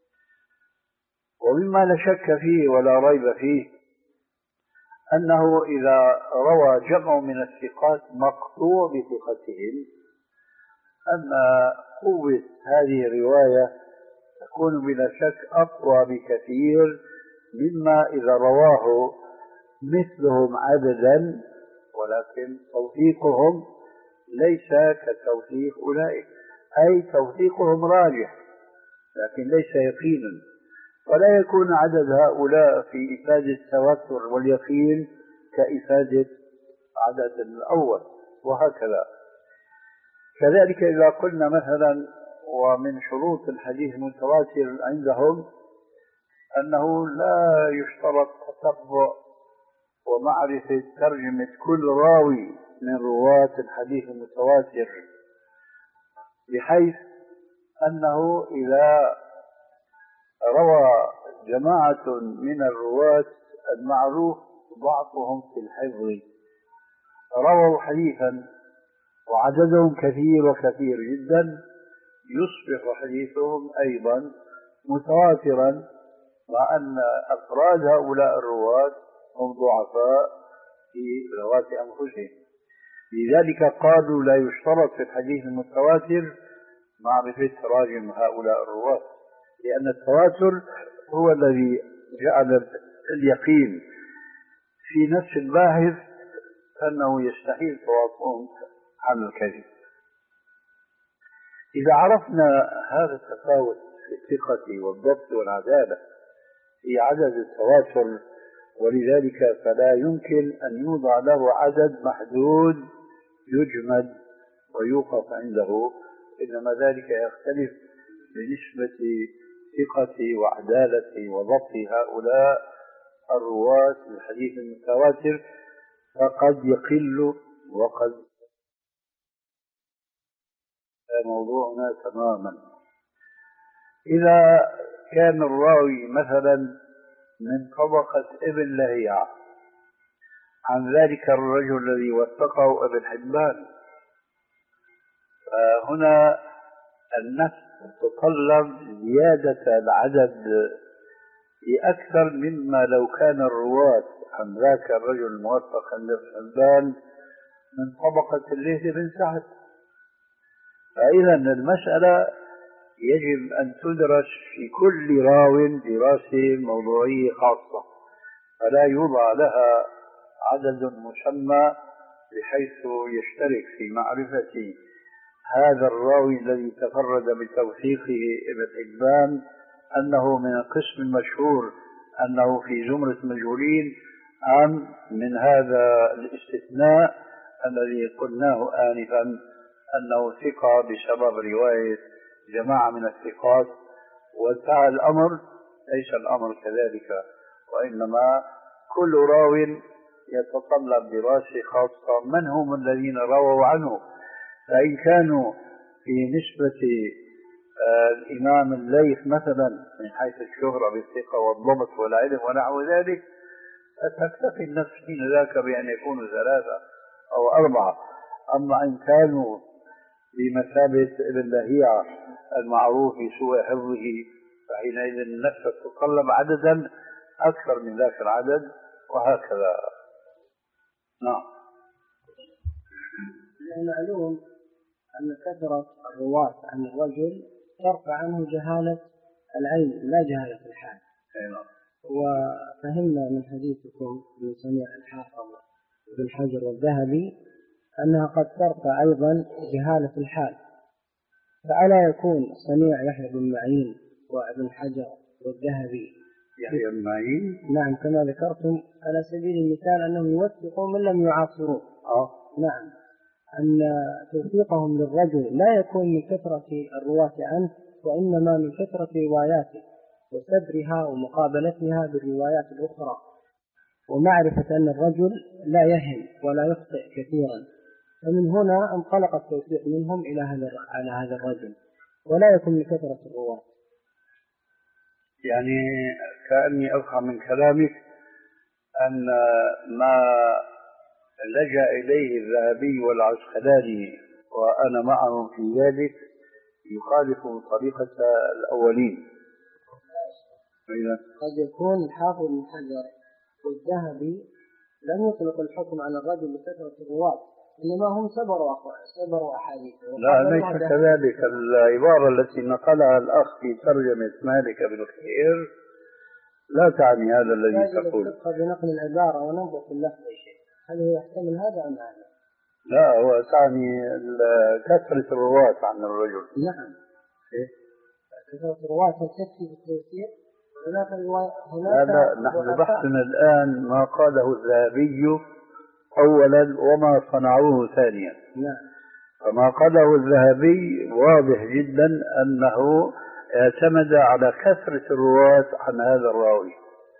ومما لا شك فيه ولا ريب فيه أنه إذا روى جمع من الثقات مقطوع بثقتهم أن قوة هذه الرواية تكون بلا شك أقوى بكثير مما إذا رواه مثلهم عددا ولكن توثيقهم ليس كتوثيق أولئك، أي توثيقهم راجح لكن ليس يقينا، ولا يكون عدد هؤلاء في إفادة التواتر واليقين كإفادة عدد الأول، وهكذا. كذلك إذا قلنا مثلا ومن شروط الحديث المتواتر عندهم أنه لا يشترط تتبع ومعرفة ترجمة كل راوي من رواة الحديث المتواتر، بحيث أنه إذا روى جماعة من الرواة المعروف ضعفهم في الحفظ رووا حديثا وعددهم كثير وكثير جدا، يصبح حديثهم أيضا متواترا مع أن أفراد هؤلاء الرواة هم ضعفاء في رواة أنفسهم. لذلك قالوا لا يشترط في الحديث المتواتر معرفة تراجم هؤلاء الرواة، لأن التواتر هو الذي جعل اليقين في نفس الباحث أنه يستحيل تواطؤهم عن الكذب. إذا عرفنا هذا التفاوت في الثقة والضبط والعدالة في عدد التواتر، ولذلك فلا يمكن أن يوضع له عدد محدود يجمد ويوقف عنده، إنما ذلك يختلف بنسبة ثقة وعدالة وضبط هؤلاء الرواة للحديث المتواتر، فقد يقل وقد موضوعنا تماما. إذا كان الراوي مثلا من طبقة ابن لهيعة عن ذلك الرجل الذي وثقه ابن حبان، فهنا النفس تتطلب زيادة العدد بأكثر مما لو كان الرواة عن ذاك الرجل الموثق عند ابن حبان من طبقة الليث بن سعد. فإذا المسألة يجب أن تدرس في كل راو دراسة موضوعية خاصة، فلا يوضع لها عدد مسمى بحيث يشترك في معرفة هذا الراوي الذي تفرد بتوثيقه ابن حبان أنه من القسم المشهور أنه في زمرة مجهولين، أم من هذا الاستثناء الذي قلناه آنفا أنه ثقة بسبب رواية جماعة من الثقات وانتهى الأمر. ليس الأمر كذلك، وإنما كل راو يتطلب دراسة خاصة من هم الذين رووا عنه. فإن كانوا في نسبة آه الإمام الليث مثلا من حيث الشهرة بالثقة والضبط والعلم ونحو ذلك، فتكتفي النفس حين ذاك بأن يكونوا ثلاثة أو أربعة. أما إن كانوا بمثابة ابن لهيعة المعروف بسوء حفظه فحينئذ نفسك تتطلب عددا أكثر من ذاك العدد وهكذا. نعم. معلوم أن كثرة الرواة عن الرجل ترفع عنه جهالة العين لا جهالة الحال. نعم. وفهمنا من حديثكم من سميع الحافظ ابن حجر والذهبي أنها قد ترفع أيضا جهالة الحال، فألا يكون سميع يحيى بن معين وابن حجر والذهبي يحيى بن معين نعم كما ذكرتم على سبيل المثال أنهم يوثقون من لم يعاصروه؟ أه. نعم، أن توثيقهم للرجل لا يكون من كثرة الرواة عنه، وإنما من كثرة رواياته وسبرها ومقابلتها بالروايات الأخرى، ومعرفة أن الرجل لا يهم ولا يخطئ كثيرا، فمن هنا انطلق التوثيق منهم إلى هذا على هذا الرجل، ولا يكون من كثرة الرواة. يعني كأني أفهم من كلامك أن ما لجأ إليه الذهبي والعسقلاني وأنا معهم في ذلك يخالف طريقة الأولين. قد يكون الحافظ بن حجر والذهبي لم يطلق الحكم على الرجل بكثرة الرواة، إنما هم سبروا سبروا أحاديث. لا ليس كذلك. العبارة التي نقلها الأخ في ترجمة مالك بن خير لا تعني هذا الذي تقول. بنقل العبارة وننظر في اللفظ شيء، هل هو يحتمل هذا أم هذا؟ لا، هو تعني كثرة الرواة عن الرجل. نعم. إيه؟ كثرة الرواة تكفي بالتوثيق؟ هناك رواية هناك. لا لا، نحن بحثنا الآن ما قاله الذهبي أولا وما صنعوه ثانيا. نعم. فما قاله الذهبي واضح جدا أنه اعتمد على كثرة الرواة عن هذا الراوي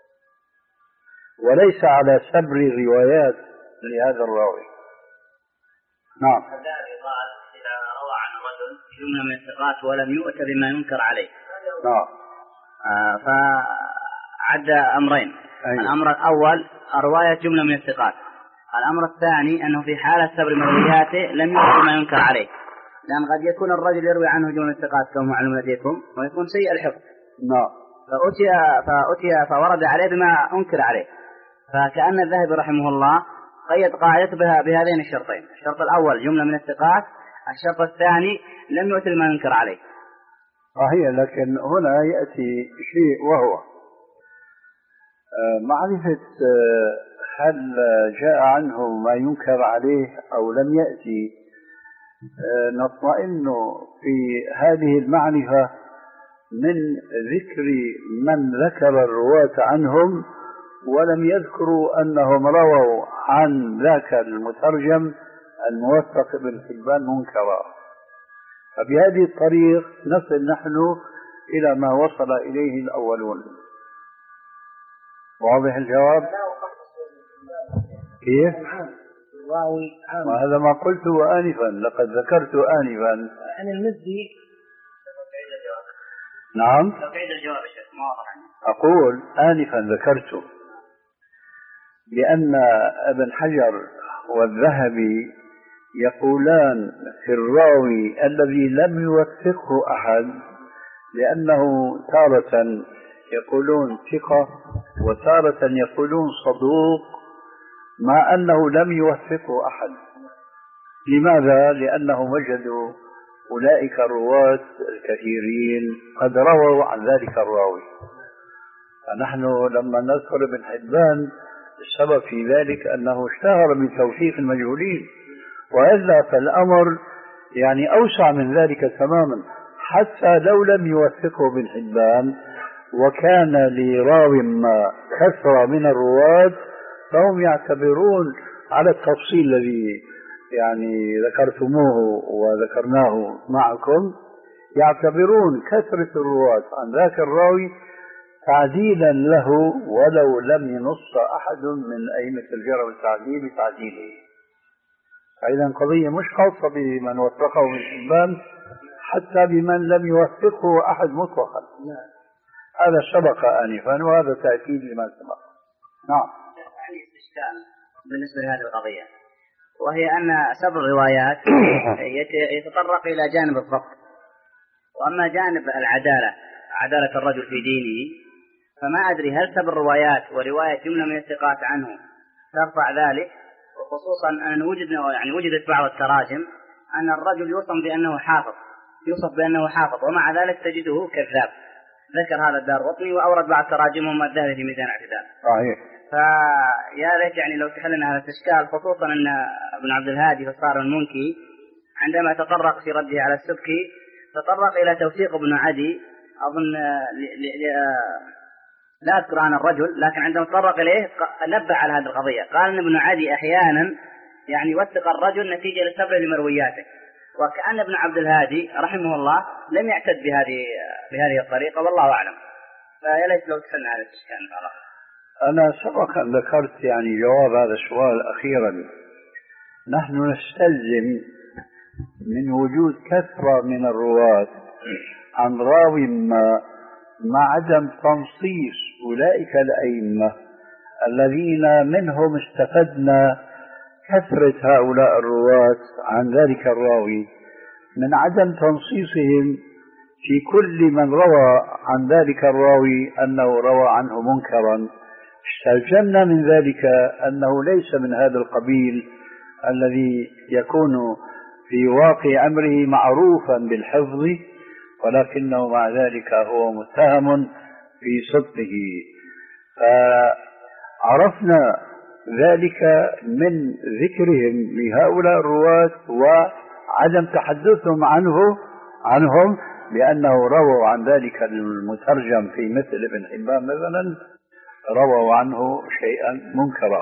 وليس على سبر الروايات لهذا الراوي. نعم. الذهبي قال إذا روى عن رجل جملة من الثقات ولم يؤت بما ينكر عليه. نعم. آه فعد أمرين. أيوة. الأمر الأول رواية جملة من الثقات. الأمر الثاني أنه في حالة سبر مروياته لم يؤت بما ينكر عليه، لأن قد يكون الرجل يروي عنه جملة الثقات كما معلوم لديكم ويكون سيء الحفظ. نعم. فأتي فأتي فورد عليه بما أنكر عليه، فكأن الذهبي رحمه الله قيد قاعدته بها بهذين الشرطين: الشرط الأول جملة من الثقات، الشرط الثاني لم يؤت بما ينكر عليه. صحيح، لكن هنا يأتي شيء وهو معرفة هل جاء عنه ما ينكر عليه أو لم يأتي. نطمئن في هذه المعرفة من ذكر من ذكر الرواة عنهم ولم يذكروا أنهم رووا عن ذاك المترجم الموثق ابن حبان منكرا. فبهذه الطريق نصل نحن إلى ما وصل إليه الأولون. واضح الجواب؟ كيف؟ وهذا ما قلته آنفا، لقد ذكرت آنفا. عن المزي. نعم. أقول آنفا ذكرت بأن ابن حجر والذهبي يقولان في الراوي الذي لم يوثقه أحد، لأنه تارة يقولون ثقة وتارة يقولون صدوق مع أنه لم يوثقه أحد. لماذا؟ لأنهم وجدوا أولئك الرواة الكثيرين قد رووا عن ذلك الراوي. فنحن لما نذكر ابن حبان السبب في ذلك أنه اشتهر بتوثيق المجهولين، وإلا فالأمر يعني أوسع من ذلك تماما. حتى لو لم يوثقه ابن حبان وكان لراو ما كثرة من الرواة فهم يعتبرون على التفصيل الذي يعني ذكرتموه وذكرناه معكم، يعتبرون كثرة الرواة عن ذاك الراوي تعديلا له ولو لم ينص أحد من أئمة الجرح والتعديل بتعديله. فإذا قضية مش خاصة بمن وثقه من حبان، حتى بمن لم يوثقه أحد مطلقا. هذا سبق آنفا وهذا تأكيد لما سبق. نعم. يعني استشكال بالنسبة لهذه القضية، وهي أن سبر الروايات يتطرق إلى جانب الضبط، وأما جانب العدالة عدالة الرجل في دينه، فما أدري هل سب الروايات ورواية جملة من الثقات عنه ترفع ذلك، وخصوصا أن وجد يعني وجدت بعض التراجم أن الرجل يوصف بأنه حافظ يوصف بأنه حافظ ومع ذلك تجده كذاب. ذكر هذا الدارقطني وأورد بعض تراجمهم الذهبي في ميزان الاعتدال. صحيح. فيا ريت يعني لو تحلنا هذا الإشكال، خصوصا أن ابن عبد الهادي في الصارم المنكي عندما تطرق في رده على السبكي تطرق إلى توثيق ابن عدي، أظن لا أذكر عن الرجل، لكن عندما تطرق إليه نبه على هذه القضية، قال أن ابن عدي أحيانا يعني يوثق الرجل نتيجة لسبب لمروياته، وكأن ابن عبد الهادي رحمه الله لم يعتد بهذه بهذه الطريقة، والله أعلم. فيا ليت لو تحلنا هذا الإشكال إن شاء الله. أنا سبق أن ذكرت يعني جواب هذا السؤال أخيرا. نحن نستلزم من وجود كثرة من الرواة عن راوي ما مع عدم تنصيص أولئك الأئمة الذين منهم استفدنا كثرة هؤلاء الرواة عن ذلك الراوي، من عدم تنصيصهم في كل من روى عن ذلك الراوي أنه روى عنه منكرا، استلزمنا من ذلك أنه ليس من هذا القبيل الذي يكون في واقع أمره معروفا بالحفظ، ولكنه مع ذلك هو متهم في صدقه. فعرفنا ذلك من ذكرهم لهؤلاء الرواة وعدم تحدثهم عنه عنهم بأنه رووا عن ذلك المترجم في مثل ابن حبان مثلا رووا عنه شيئا منكرا.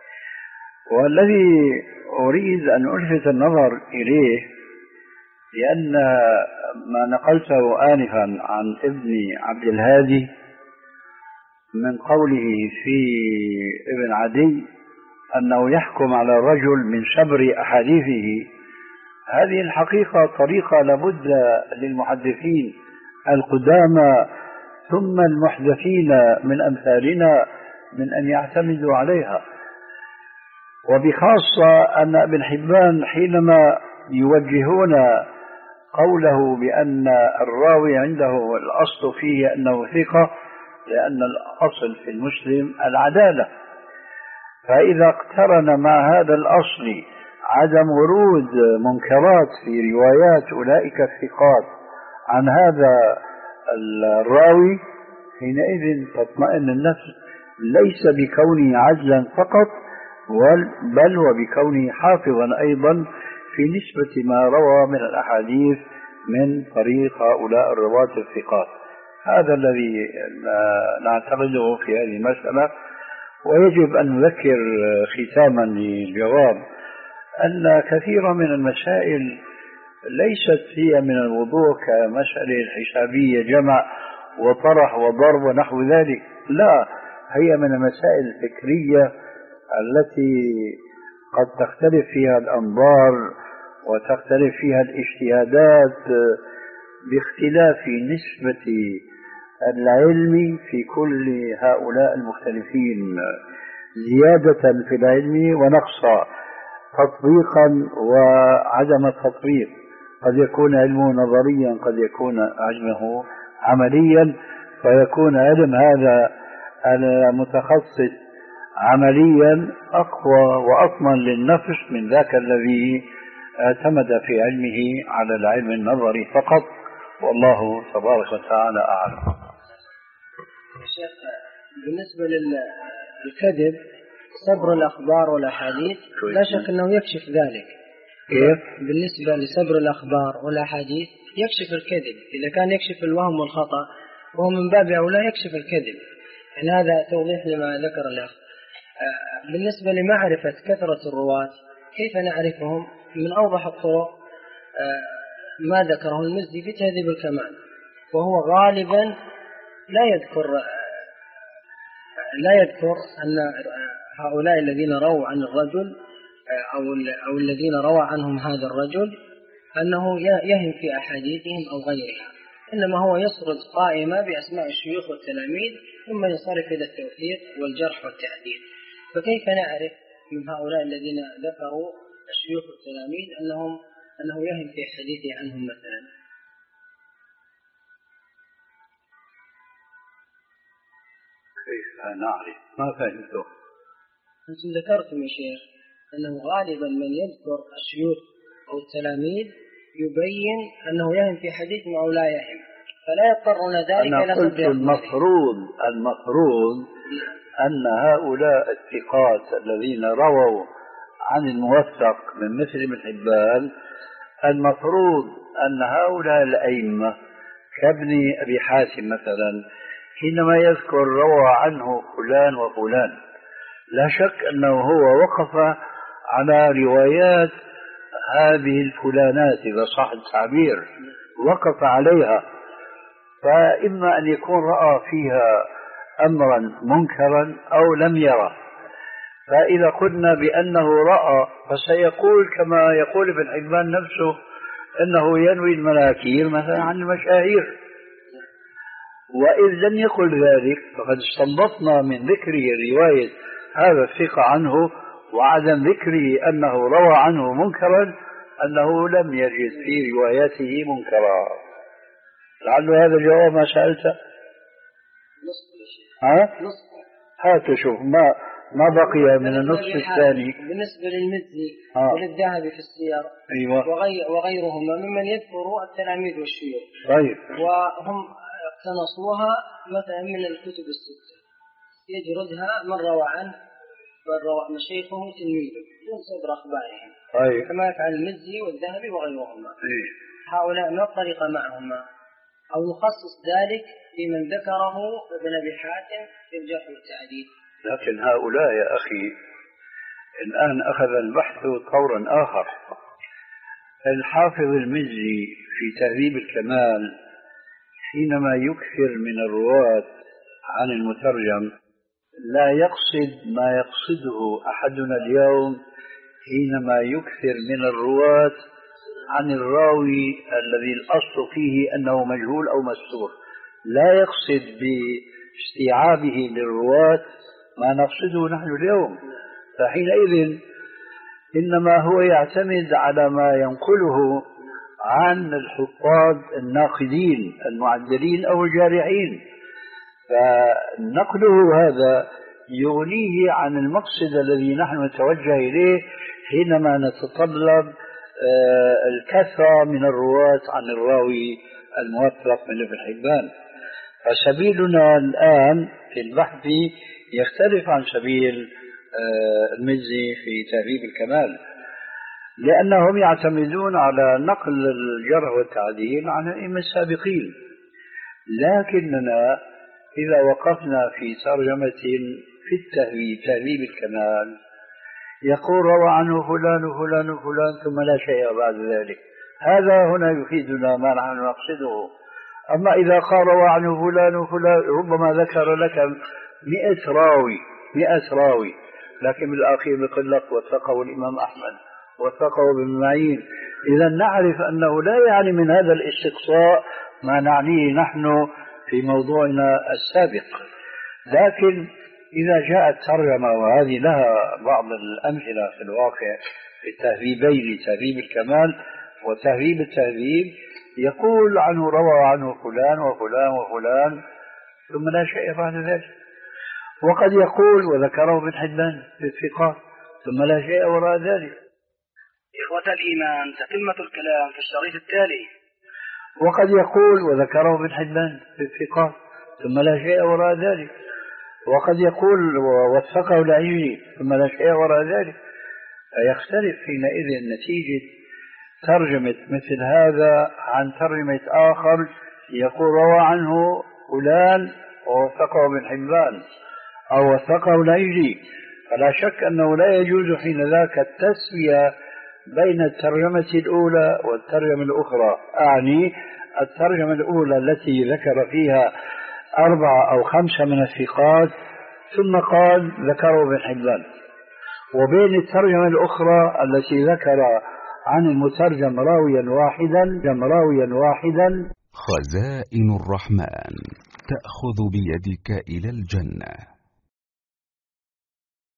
والذي أريد أن ألفت النظر إليه، لأن ما نقلته آنفا عن ابن عبد الهادي من قوله في ابن عدي أنه يحكم على الرجل من شبر أحاديثه، هذه الحقيقة طريقة لابد للمحدثين القدامى ثم المحدثين من أمثالنا من أن يعتمدوا عليها، وبخاصة أن ابن حبان حينما يوجهون قوله بأن الراوي عنده الأصل فيه أنه ثقة، لأن الأصل في المسلم العدالة، فإذا اقترن مع هذا الأصل عدم ورود منكرات في روايات أولئك الثقات عن هذا الراوي، حينئذ تطمئن النفس ليس بكونه عدلا فقط بل وبكونه حافظا أيضا في نسبة ما روى من الأحاديث من طريق هؤلاء الرواة الثقات. هذا الذي نعتقده في هذه المسألة. ويجب أن نذكر ختاما للجواب أن كثيرا من المسائل ليست هي من الوضوح كمسألة الحسابية جمع وطرح وضرب ونحو ذلك، لا، هي من المسائل الفكرية التي قد تختلف فيها الأنظار وتختلف فيها الاجتهادات باختلاف نسبة العلم في كل هؤلاء المختلفين، زيادة في العلم ونقصا، تطبيقا وعدم التطبيق، قد يكون علمه نظريا قد يكون علمه عمليا، فيكون علم هذا المتخصص عمليا أقوى وأضمن للنفس من ذاك الذي اعتمد في علمه على العلم النظري فقط، والله تبارك وتعالى أعلم. شيخ، بالنسبة للكذب صبر الأخبار والأحاديث لا شك أنه يكشف ذلك. كيف؟ بالنسبة لصبر الأخبار والأحاديث يكشف الكذب، إذا كان يكشف الوهم والخطأ وهو من باب أولى يكشف الكذب. يعني هذا توضيح لما ذكر الأخ. بالنسبة لمعرفة كثرة الرواة كيف نعرفهم؟ من أوضح الطرق ما ذكره المزي في تهذيب الكمال، وهو غالبا لا يذكر لا يذكر أن هؤلاء الذين رووا عن الرجل أو أو الذين روى عنهم هذا الرجل أنه يهم في أحاديثهم أو غيرها، إنما هو يسرد قائمة بأسماء الشيوخ والتلاميذ ثم ينصرف إلى التوثيق والجرح والتعديل. فكيف نعرف من هؤلاء الذين ذكروا الشيوخ والتلاميذ أنهم أنه يهم في حديثه عنهم مثلا؟ كيف نعرف؟ ما فهمته. أنتم ذكرتم يا شيخ أنه غالبا من يذكر الشيوخ أو التلاميذ يبين أنه يهم في حديث أو لا يهم، فلا يضطرون ذلك. أنا قلت المفروض المفروض أن هؤلاء الثقات الذين رووا عن الموثق من مثل ابن حبان، المفروض أن هؤلاء الأئمة كابن أبي حاتم مثلا حينما يذكر روى عنه فلان وفلان، لا شك أنه هو وقف على روايات هذه الفلانات إذا صح التعبير، وقف عليها، فإما أن يكون رأى فيها أمرا منكرا أو لم يره. فإذا قلنا بأنه رأى فسيقول كما يقول ابن حبان نفسه أنه ينوي المناكير مثلا عن المشاهير، وإذ لم يقل ذلك فقد استنبطنا من ذكره رواية هذا الثقة عنه وعدم ذكره أنه روى عنه منكرا أنه لم يجد في روايته منكرا. لعل هذا جواب ما سألته. ها؟ هاتوا شوف ما ما بقي من النصف الثاني. بالنسبة للمزي آه. وللذهبي في السير أيوة. وغير وغيرهما ممن يذكروا التلاميذ والشيوخ، طيب. وهم اقتنصوها مثلا من الكتب الستة، يجردها من روى عنه من روى مشايخه تلميذه من صدر أخبارهم. طيب. كما يفعل المزي والذهبي وغيرهما. أيه. هؤلاء ما الطريقة معهما؟ أو نخصص ذلك في من ذكره ابن أبي حاتم في الجرح والتعديل. لكن هؤلاء يا أخي الآن أخذ البحث طورا آخر. الحافظ المزي في تهذيب الكمال حينما يكثر من الرواة عن المترجم لا يقصد ما يقصده أحدنا اليوم حينما يكثر من الرواة عن الراوي الذي الأصل فيه أنه مجهول أو مستور، لا يقصد باستيعابه للرواة ما نقصده نحن اليوم. فحينئذ إنما هو يعتمد على ما ينقله عن الحفاظ الناقدين المعدلين أو الجارحين، فنقله هذا يغنيه عن المقصد الذي نحن نتوجه إليه حينما نتطلب الكثرة من الرواة عن الراوي الموثق من ابن حبان. فسبيلنا الآن في البحث يختلف عن سبيل المزي في تهذيب الكمال، لأنهم يعتمدون على نقل الجرح والتعديل عن الأئمة السابقين. لكننا إذا وقفنا في ترجمة في التهذيب تهذيب الكمال يقول روى عنه فلان وفلان وفلان ثم لا شيء بعد ذلك، هذا هنا يفيدنا ما نحن نقصده. أما إذا قال روى عنه فلان وفلان ربما ذكر لك مئة راوي مئة راوي لكن بالأخير يقول لك وثقه الإمام أحمد وثقه ابن معين. إذا نعرف أنه لا يعني من هذا الاستقصاء ما نعنيه نحن في موضوعنا السابق. لكن إذا جاءت ترجمة وهذه لها بعض الأمثلة في الواقع في التهذيبين تهذيب الكمال وتهذيب التهذيب، يقول عنه روى عنه فلان وفلان وفلان ثم لا شيء بعد ذلك، وقد يقول وذكره ابن حبان في الثقات ثم لا شيء وراء ذلك. إخوة الإيمان، تتمة الكلام في الشريط التالي. وقد يقول وذكره ابن حبان في الثقات ثم لا شيء وراء ذلك، وقد يقول ووثقه العيني ثم لا شيء وراء ذلك. فيختلف حينئذ نتيجة ترجمة مثل هذا عن ترجمة آخر يقول روى عنه فلان ووثقه ابن حبان أو وثقه العيني. فلا شك أنه لا يجوز حين ذاك التسوية بين الترجمة الأولى والترجمة الأخرى، أعني الترجمة الأولى التي ذكر فيها أربعة أو خمسة من الثقات ثم قال ذكره ابن حبان، وبين الترجمة الأخرى التي ذكر عن المترجم راويا واحدا راويا واحدا. خزائن الرحمن تأخذ بيدك إلى الجنة.